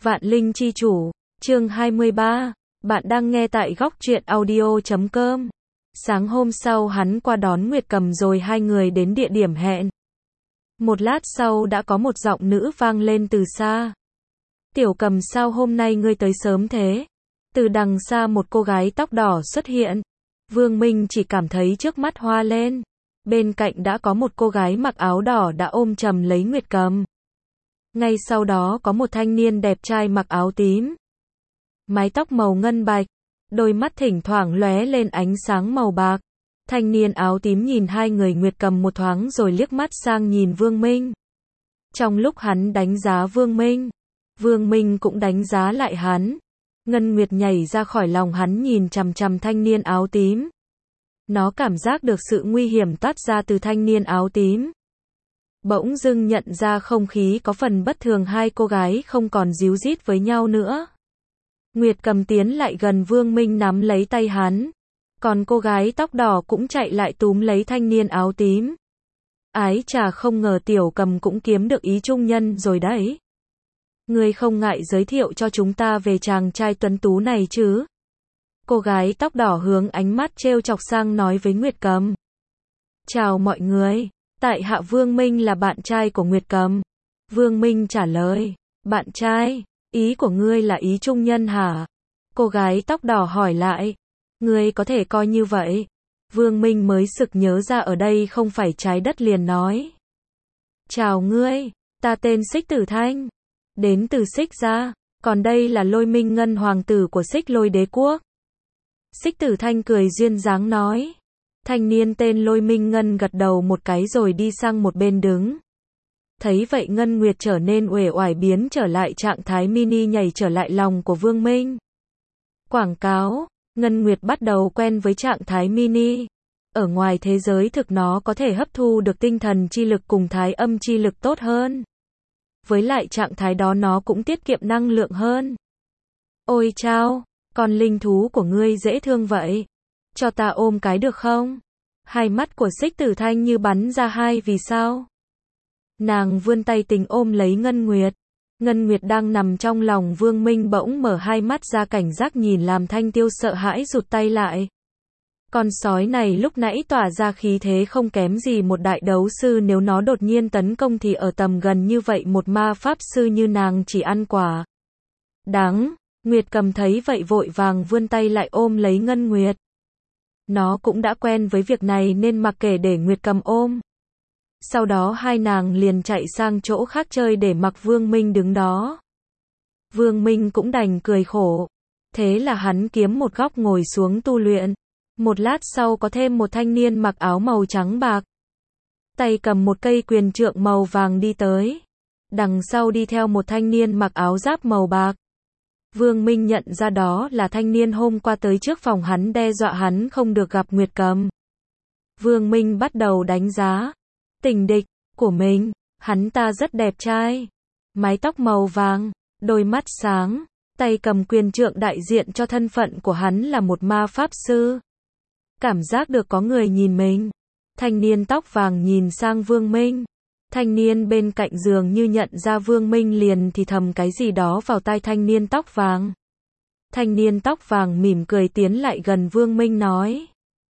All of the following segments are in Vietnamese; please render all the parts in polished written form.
Vạn Linh Chi Chủ, chương 23, bạn đang nghe tại góc truyện audio.com. Sáng hôm sau hắn qua đón Nguyệt Cầm rồi hai người đến địa điểm hẹn. Một lát sau đã có một giọng nữ vang lên từ xa. Tiểu Cầm, sao hôm nay ngươi tới sớm thế? Từ đằng xa một cô gái tóc đỏ xuất hiện. Vương Minh chỉ cảm thấy trước mắt hoa lên. Bên cạnh đã có một cô gái mặc áo đỏ đã ôm chầm lấy Nguyệt Cầm. Ngay sau đó có một thanh niên đẹp trai mặc áo tím. Mái tóc màu ngân bạch, đôi mắt thỉnh thoảng lóe lên ánh sáng màu bạc. Thanh niên áo tím nhìn hai người Nguyệt Cầm một thoáng rồi liếc mắt sang nhìn Vương Minh. Trong lúc hắn đánh giá Vương Minh, Vương Minh cũng đánh giá lại hắn. Ngân Nguyệt nhảy ra khỏi lòng hắn nhìn chằm chằm thanh niên áo tím. Nó cảm giác được sự nguy hiểm toát ra từ thanh niên áo tím. Bỗng dưng nhận ra không khí có phần bất thường, hai cô gái không còn díu dít với nhau nữa. Nguyệt Cầm tiến lại gần Vương Minh nắm lấy tay hắn. Còn cô gái tóc đỏ cũng chạy lại túm lấy thanh niên áo tím. Ái chà, không ngờ Tiểu Cầm cũng kiếm được ý trung nhân rồi đấy. Ngươi không ngại giới thiệu cho chúng ta về chàng trai tuấn tú này chứ? Cô gái tóc đỏ hướng ánh mắt trêu chọc sang nói với Nguyệt Cầm. Chào mọi người, tại hạ Vương Minh là bạn trai của Nguyệt Cầm. Vương Minh trả lời, bạn trai, ý của ngươi là ý trung nhân hả? Cô gái tóc đỏ hỏi lại, ngươi có thể coi như vậy. Vương Minh mới sực nhớ ra ở đây không phải trái đất liền nói. Chào ngươi, ta tên Xích Tử Thanh, đến từ Xích gia, còn đây là Lôi Minh Ngân, hoàng tử của Xích Lôi đế quốc. Xích Tử Thanh cười duyên dáng nói. Thanh niên tên Lôi Minh Ngân gật đầu một cái rồi đi sang một bên đứng. Thấy vậy Ngân Nguyệt trở nên uể oải, biến trở lại trạng thái mini, nhảy trở lại lòng của Vương Minh. Quảng cáo, Ngân Nguyệt bắt đầu quen với trạng thái mini. Ở ngoài thế giới thực nó có thể hấp thu được tinh thần chi lực cùng thái âm chi lực tốt hơn. Với lại trạng thái đó nó cũng tiết kiệm năng lượng hơn. Ôi chao, con linh thú của ngươi dễ thương vậy. Cho ta ôm cái được không? Hai mắt của Xích Tử Thanh như bắn ra hai vì sao. Nàng vươn tay tình ôm lấy Ngân Nguyệt. Ngân Nguyệt đang nằm trong lòng Vương Minh bỗng mở hai mắt ra cảnh giác nhìn, làm Thanh Tiêu sợ hãi rụt tay lại. Con sói này lúc nãy tỏa ra khí thế không kém gì một đại đấu sư, nếu nó đột nhiên tấn công thì ở tầm gần như vậy một ma pháp sư như nàng chỉ ăn quả đắng. Nguyệt Cầm thấy vậy vội vàng vươn tay lại ôm lấy Ngân Nguyệt. Nó cũng đã quen với việc này nên mặc kệ để Nguyệt Cầm ôm. Sau đó hai nàng liền chạy sang chỗ khác chơi để mặc Vương Minh đứng đó. Vương Minh cũng đành cười khổ. Thế là hắn kiếm một góc ngồi xuống tu luyện. Một lát sau có thêm một thanh niên mặc áo màu trắng bạc, tay cầm một cây quyền trượng màu vàng đi tới. Đằng sau đi theo một thanh niên mặc áo giáp màu bạc. Vương Minh nhận ra đó là thanh niên hôm qua tới trước phòng hắn đe dọa hắn không được gặp Nguyệt Cầm. Vương Minh bắt đầu đánh giá tình địch của mình. Hắn ta rất đẹp trai, mái tóc màu vàng, đôi mắt sáng, tay cầm quyền trượng đại diện cho thân phận của hắn là một ma pháp sư. Cảm giác được có người nhìn mình. Thanh niên tóc vàng nhìn sang Vương Minh. Thanh niên bên cạnh dường như nhận ra Vương Minh liền thì thầm cái gì đó vào tai thanh niên tóc vàng. Thanh niên tóc vàng mỉm cười tiến lại gần Vương Minh nói.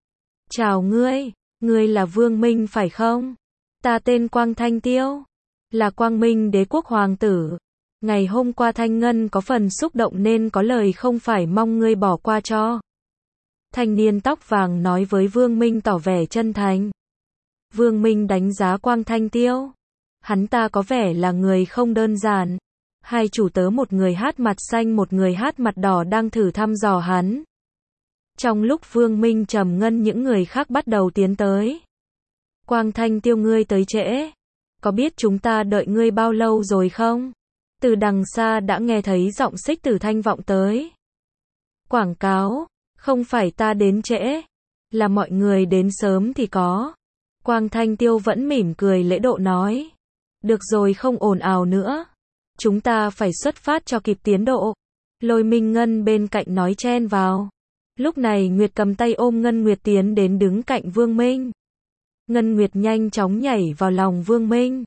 Chào ngươi, ngươi là Vương Minh phải không? Ta tên Quang Thanh Tiêu, là Quang Minh đế quốc hoàng tử. Ngày hôm qua Thanh Ngân có phần xúc động nên có lời không phải mong ngươi bỏ qua cho. Thanh niên tóc vàng nói với Vương Minh tỏ vẻ chân thành. Vương Minh đánh giá Quang Thanh Tiêu. Hắn ta có vẻ là người không đơn giản. Hai chủ tớ, một người hát mặt xanh một người hát mặt đỏ, đang thử thăm dò hắn. Trong lúc Vương Minh trầm ngâm, những người khác bắt đầu tiến tới. Quang Thanh Tiêu, ngươi tới trễ. Có biết chúng ta đợi ngươi bao lâu rồi không? Từ đằng xa đã nghe thấy giọng Xích Tử Thanh vọng tới. Quảng cáo, không phải ta đến trễ, là mọi người đến sớm thì có. Quang Thanh Tiêu vẫn mỉm cười lễ độ nói. Được rồi, không ồn ào nữa. Chúng ta phải xuất phát cho kịp tiến độ. Lôi Minh Ngân bên cạnh nói chen vào. Lúc này Nguyệt cầm tay ôm Ngân Nguyệt tiến đến đứng cạnh Vương Minh. Ngân Nguyệt nhanh chóng nhảy vào lòng Vương Minh.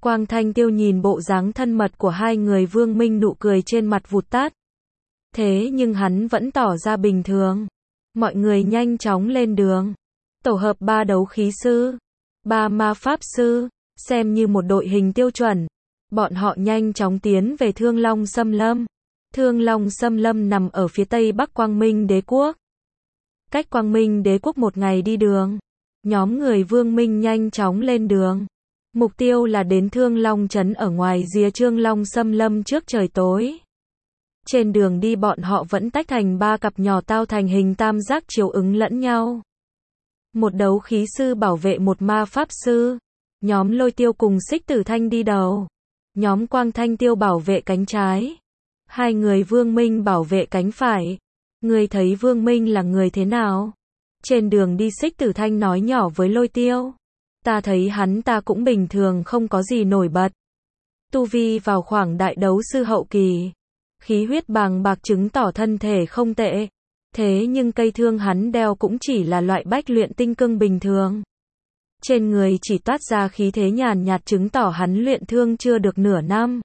Quang Thanh Tiêu nhìn bộ dáng thân mật của hai người Vương Minh nụ cười trên mặt vụt tắt. Thế nhưng hắn vẫn tỏ ra bình thường. Mọi người nhanh chóng lên đường. Tổ hợp 3 đấu khí sư, 3 ma pháp sư, xem như một đội hình tiêu chuẩn. Bọn họ nhanh chóng tiến về Thương Long Xâm Lâm. Thương Long Xâm Lâm nằm ở phía tây bắc Quang Minh Đế Quốc. Cách Quang Minh Đế Quốc một ngày đi đường. Nhóm người Vương Minh nhanh chóng lên đường. Mục tiêu là đến Thương Long Trấn ở ngoài rìa Thương Long Xâm Lâm trước trời tối. Trên đường đi bọn họ vẫn tách thành 3 cặp nhỏ tao thành hình tam giác chiếu ứng lẫn nhau. Một đấu khí sư bảo vệ một ma pháp sư. Nhóm Lôi Tiêu cùng Xích Tử Thanh đi đầu. Nhóm Quang Thanh Tiêu bảo vệ cánh trái. Hai người Vương Minh bảo vệ cánh phải. Người thấy Vương Minh là người thế nào? Trên đường đi Xích Tử Thanh nói nhỏ với Lôi Tiêu. Ta thấy hắn ta cũng bình thường, không có gì nổi bật. Tu vi vào khoảng đại đấu sư hậu kỳ. Khí huyết bàng bạc chứng tỏ thân thể không tệ. Thế nhưng cây thương hắn đeo cũng chỉ là loại bách luyện tinh cương bình thường. Trên người chỉ toát ra khí thế nhàn nhạt chứng tỏ hắn luyện thương chưa được nửa năm.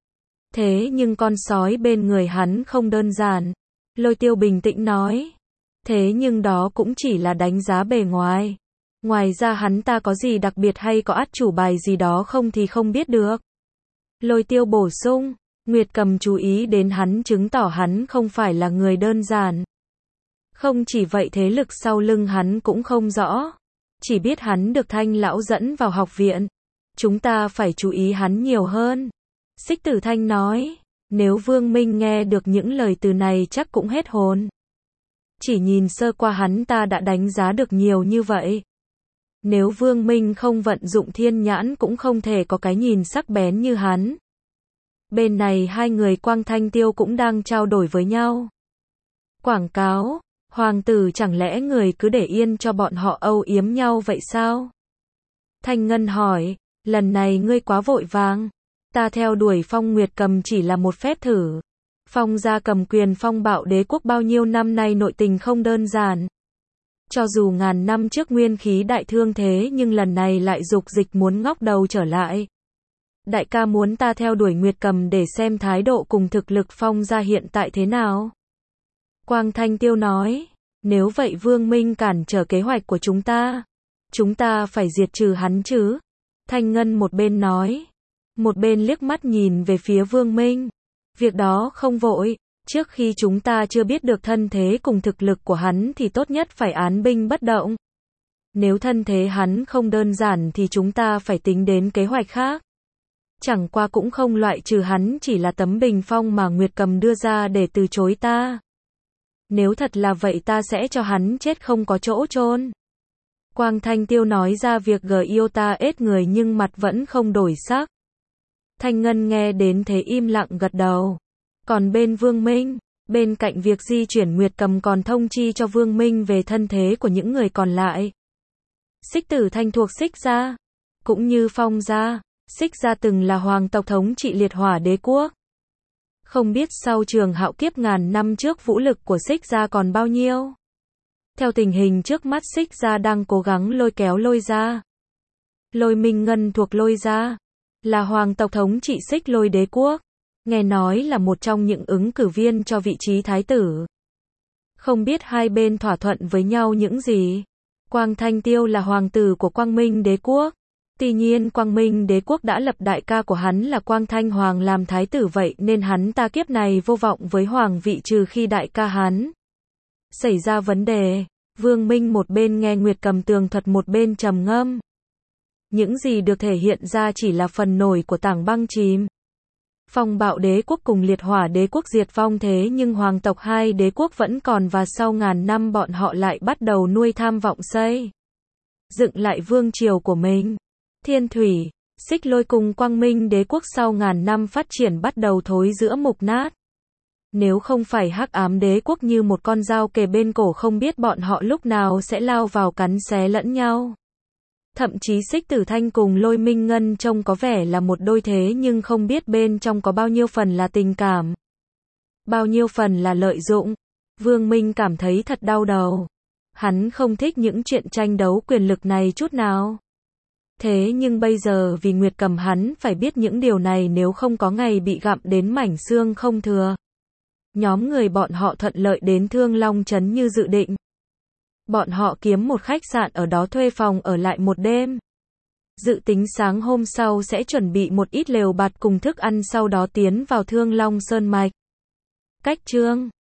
Thế nhưng con sói bên người hắn không đơn giản. Lôi Tiêu bình tĩnh nói. Thế nhưng đó cũng chỉ là đánh giá bề ngoài. Ngoài ra hắn ta có gì đặc biệt hay có át chủ bài gì đó không thì không biết được. Lôi Tiêu bổ sung. Nguyệt Cầm chú ý đến hắn chứng tỏ hắn không phải là người đơn giản. Không chỉ vậy thế lực sau lưng hắn cũng không rõ. Chỉ biết hắn được Thanh lão dẫn vào học viện. Chúng ta phải chú ý hắn nhiều hơn. Xích Tử Thanh nói. Nếu Vương Minh nghe được những lời từ này chắc cũng hết hồn. Chỉ nhìn sơ qua hắn ta đã đánh giá được nhiều như vậy. Nếu Vương Minh không vận dụng thiên nhãn cũng không thể có cái nhìn sắc bén như hắn. Bên này hai người Quang Thanh Tiêu cũng đang trao đổi với nhau. Quảng cáo, hoàng tử chẳng lẽ người cứ để yên cho bọn họ âu yếm nhau vậy sao? Thanh Ngân hỏi, lần này ngươi quá vội vàng. Ta theo đuổi Phong Nguyệt Cầm chỉ là một phép thử. Phong gia cầm quyền phong bạo đế quốc bao nhiêu năm nay nội tình không đơn giản. Cho dù ngàn năm trước nguyên khí đại thương thế nhưng lần này lại dục dịch muốn ngóc đầu trở lại. Đại ca muốn ta theo đuổi Nguyệt Cầm để xem thái độ cùng thực lực Phong gia hiện tại thế nào. Quang Thanh Tiêu nói, nếu vậy Vương Minh cản trở kế hoạch của chúng ta phải diệt trừ hắn chứ. Thanh Ngân một bên nói, một bên liếc mắt nhìn về phía Vương Minh. Việc đó không vội, trước khi chúng ta chưa biết được thân thế cùng thực lực của hắn thì tốt nhất phải án binh bất động. Nếu thân thế hắn không đơn giản thì chúng ta phải tính đến kế hoạch khác. Chẳng qua cũng không loại trừ hắn chỉ là tấm bình phong mà Nguyệt Cầm đưa ra để từ chối ta. Nếu thật là vậy ta sẽ cho hắn chết không có chỗ chôn. Quang Thanh Tiêu nói ra việc Iota ết người nhưng mặt vẫn không đổi sắc. Thanh Ngân nghe đến thế im lặng gật đầu. Còn bên Vương Minh, bên cạnh việc di chuyển Nguyệt Cầm còn thông chi cho Vương Minh về thân thế của những người còn lại. Xích Tử Thanh thuộc Xích gia, cũng như Phong gia. Xích gia từng là hoàng tộc thống trị liệt hỏa đế quốc. Không biết sau trường hạo kiếp ngàn năm trước vũ lực của Xích gia còn bao nhiêu. Theo tình hình trước mắt Xích gia đang cố gắng lôi kéo Lôi gia. Lôi Minh Ngân thuộc Lôi gia, là hoàng tộc thống trị Xích Lôi đế quốc. Nghe nói là một trong những ứng cử viên cho vị trí thái tử. Không biết hai bên thỏa thuận với nhau những gì. Quang Thanh Tiêu là hoàng tử của Quang Minh đế quốc. Tuy nhiên Quang Minh đế quốc đã lập đại ca của hắn là Quang Thanh Hoàng làm thái tử vậy nên hắn ta kiếp này vô vọng với hoàng vị trừ khi đại ca hắn xảy ra vấn đề. Vương Minh một bên nghe Nguyệt Cầm tường thuật một bên trầm ngâm. Những gì được thể hiện ra chỉ là phần nổi của tảng băng chìm. Phong bạo đế quốc cùng liệt hỏa đế quốc diệt vong thế nhưng hoàng tộc hai đế quốc vẫn còn và sau ngàn năm bọn họ lại bắt đầu nuôi tham vọng xây dựng lại vương triều của mình. Thiên Thủy, Xích Lôi cùng Quang Minh đế quốc sau ngàn năm phát triển bắt đầu thối rữa mục nát. Nếu không phải Hắc Ám đế quốc như một con dao kề bên cổ không biết bọn họ lúc nào sẽ lao vào cắn xé lẫn nhau. Thậm chí Xích Tử Thanh cùng Lôi Minh Ngân trông có vẻ là một đôi thế nhưng không biết bên trong có bao nhiêu phần là tình cảm. Bao nhiêu phần là lợi dụng. Vương Minh cảm thấy thật đau đầu. Hắn không thích những chuyện tranh đấu quyền lực này chút nào. Thế nhưng bây giờ vì Nguyệt Cầm hắn phải biết những điều này nếu không có ngày bị gặm đến mảnh xương không thừa. Nhóm người bọn họ thuận lợi đến Thương Long Trấn như dự định. Bọn họ kiếm một khách sạn ở đó thuê phòng ở lại một đêm. Dự tính sáng hôm sau sẽ chuẩn bị một ít lều bạt cùng thức ăn sau đó tiến vào Thương Long Sơn Mạch. Cách chương